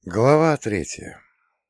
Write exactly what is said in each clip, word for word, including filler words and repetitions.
Глава третья.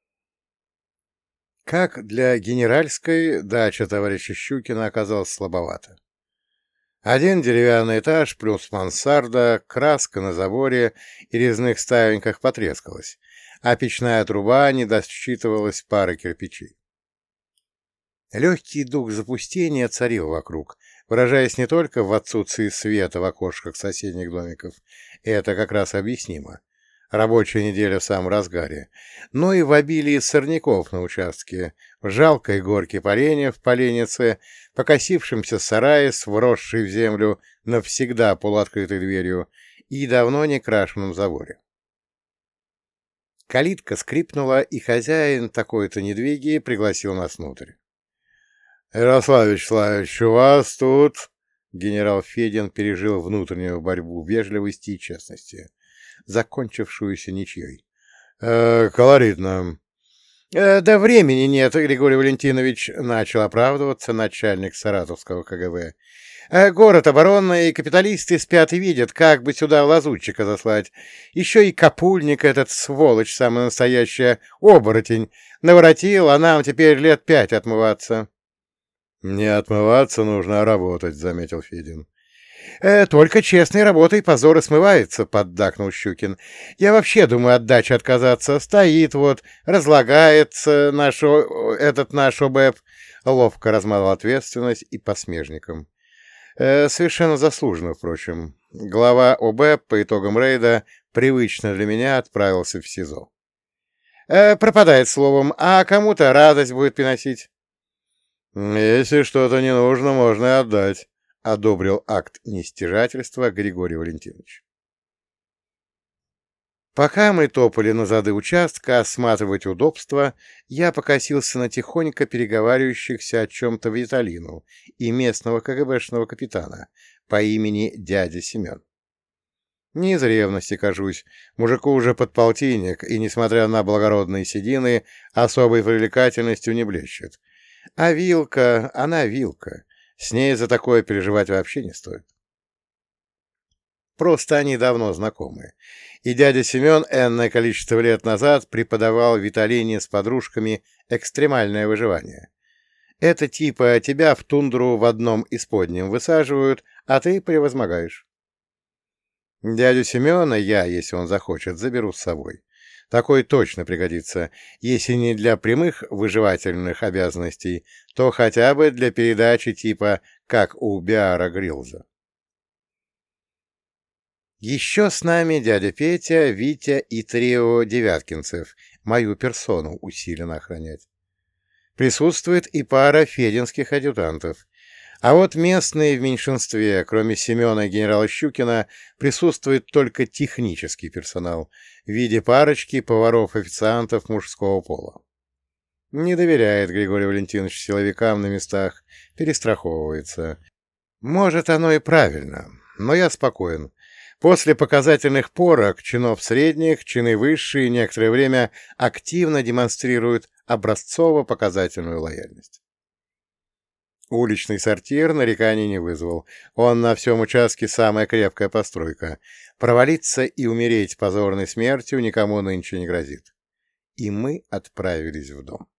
Как для генеральской, дача товарища Щукина оказалась слабовата. Один деревянный этаж плюс мансарда, краска на заборе и резных ставеньках потрескалась, а печная труба не досчитывалась пары кирпичей. Легкий дух запустения царил вокруг, выражаясь не только в отсутствии света в окошках соседних домиков, это как раз объяснимо. Рабочая неделя в самом разгаре, но и в обилии сорняков на участке, в жалкой горке поленьев в поленнице, покосившемся сарае с вросшей в землю навсегда полуоткрытой дверью и давно не крашенном заборе. Калитка скрипнула, и хозяин такой-то недвиги пригласил нас внутрь. — Ярослав Вячеславович, у вас тут... Генерал Федин пережил внутреннюю борьбу вежливости и честности, закончившуюся ничьей. Э, колоритно. Э, да времени нет, Григорий Валентинович, начал оправдываться начальник саратовского ка гэ вэ. Э, город оборонный, капиталисты спят и видят, как бы сюда лазутчика заслать. Еще и Капульник этот, сволочь, самый настоящая, оборотень, наворотил, а нам теперь лет пять отмываться. — Не отмываться нужно, а работать, — заметил Федин. «Э, — Только честной работой позор и смывается, — поддакнул Щукин. — Я вообще думаю от дачи отказаться. Стоит вот, разлагается наш, этот наш о бэ э пэ. Ловко размазал ответственность и по смежникам. Э, совершенно заслуженно, впрочем. Глава о бэ э пэ по итогам рейда привычно для меня отправился в СИЗО. Э, пропадает словом, а кому-то радость будет приносить. — Если что-то не нужно, можно и отдать, — одобрил акт нестяжательства Григорий Валентинович. Пока мы топали на зады участка осматривать удобства, я покосился на тихонько переговаривающихся о чем-то Виталину и местного ка гэ бэшного капитана по имени дядя Семен. Не из ревности, кажусь, мужику уже подполтинник, и, несмотря на благородные седины, особой привлекательностью не блещет. А вилка, она вилка. С ней за такое переживать вообще не стоит. Просто они давно знакомы. И дядя Семен энное количество лет назад преподавал Виталине с подружками экстремальное выживание. Это типа тебя в тундру в одном исподнем высаживают, а ты превозмогаешь. Дядю Семена я, если он захочет, заберу с собой. Такой точно пригодится, если не для прямых выживательных обязанностей, то хотя бы для передачи типа «как у Биара Гриллза». Еще с нами дядя Петя, Витя и трио девяткинцев, мою персону усиленно охранять. Присутствует и пара фединских адъютантов. А вот местные в меньшинстве, кроме Семена и генерала Щукина, присутствует только технический персонал в виде парочки поваров-официантов мужского пола. Не доверяет Григорий Валентинович силовикам на местах, перестраховывается. Может, оно и правильно, но я спокоен. После показательных порок чинов средних, чины высшие некоторое время активно демонстрируют образцово-показательную лояльность. Уличный сортир нареканий не вызвал. Он на всем участке самая крепкая постройка. Провалиться и умереть позорной смертью никому нынче не грозит. И мы отправились в дом.